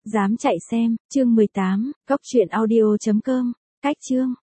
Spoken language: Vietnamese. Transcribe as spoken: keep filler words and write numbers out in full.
Dám chạy xem, chương mười tám, góc truyện audio chấm com, cách chương.